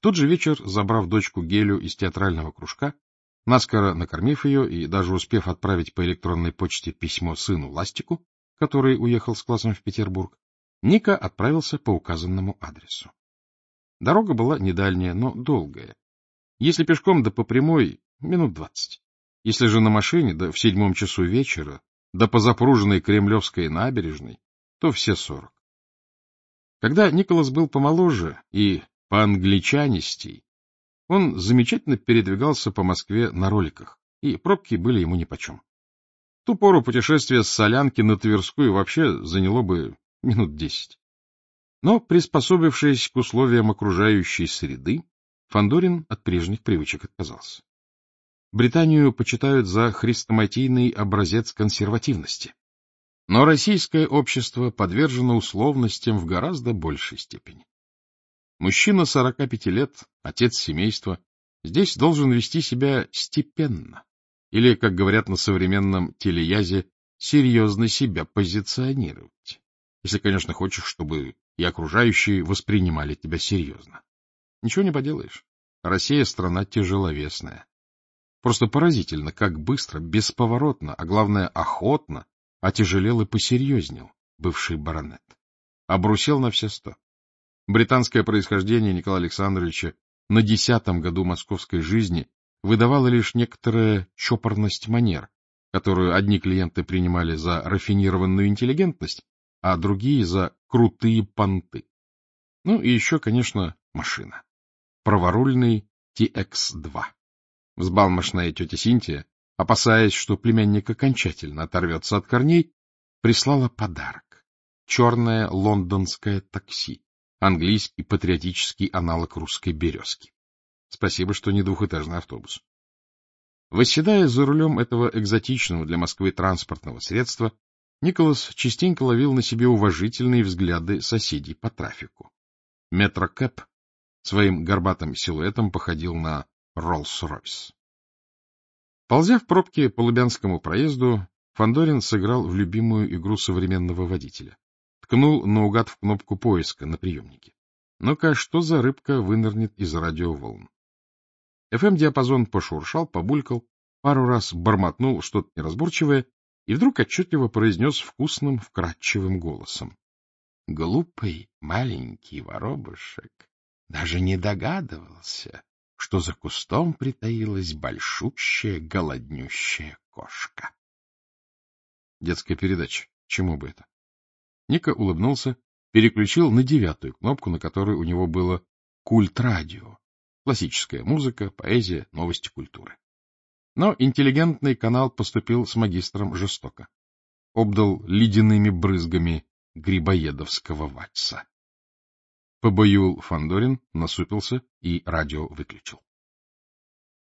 тот же вечер, забрав дочку Гелю из театрального кружка, наскоро накормив ее и даже успев отправить по электронной почте письмо сыну Ластику, который уехал с классом в Петербург, Ника отправился по указанному адресу. Дорога была не дальняя, но долгая. Если пешком, да по прямой — минут 20. Если же на машине, да в 7 часу вечера, да по запруженной Кремлевской набережной, то все 40. Когда Николас был помоложе и поангличанистей, он замечательно передвигался по Москве на роликах, и пробки были ему нипочем. В ту пору путешествие с Солянки на Тверскую вообще заняло бы минут 10. Но, приспособившись к условиям окружающей среды, Фандорин от прежних привычек отказался. Британию почитают за хрестоматийный образец консервативности. Но российское общество подвержено условностям в гораздо большей степени. Мужчина 45 лет, отец семейства, здесь должен вести себя степенно, или, как говорят на современном телеязе, серьезно себя позиционировать, если, конечно, хочешь, чтобы и окружающие воспринимали тебя серьезно. Ничего не поделаешь. Россия — страна тяжеловесная. Просто поразительно, как быстро, бесповоротно, а главное, охотно отяжелел и посерьезнел бывший баронет. Обрусел на все 100. Британское происхождение Николая Александровича на 10-м году московской жизни выдавало лишь некоторая чопорность манер, которую одни клиенты принимали за рафинированную интеллигентность, а другие — за крутые понты. Ну и еще, конечно, машина. Праворульный TX-2. Взбалмошная тетя Синтия, опасаясь, что племянник окончательно оторвется от корней, прислала подарок. Черное лондонское такси, английский патриотический аналог русской «Березки». Спасибо, что не двухэтажный автобус. Восседая за рулем этого экзотичного для Москвы транспортного средства, Николас частенько ловил на себе уважительные взгляды соседей по трафику. Метрокэп своим горбатым силуэтом походил на Роллс-Ройс. Ползя в пробке по Лубянскому проезду, Фандорин сыграл в любимую игру современного водителя. Ткнул наугад в кнопку поиска на приемнике. Ну-ка, что за рыбка вынырнет из радиоволн? ФМ-диапазон пошуршал, побулькал, пару раз бормотнул что-то неразборчивое и вдруг отчетливо произнес вкусным, вкрадчивым голосом: — Глупый маленький воробушек даже не догадывался, что за кустом притаилась большущая голоднющая кошка. Детская передача. Чему бы это? Ника улыбнулся, переключил на 9-ю кнопку, на которой у него было «Культ-радио». Классическая музыка, поэзия, новости культуры. Но интеллигентный канал поступил с магистром жестоко. Обдал ледяными брызгами грибоедовского вальса. Побоюл Фандорин, насупился и радио выключил.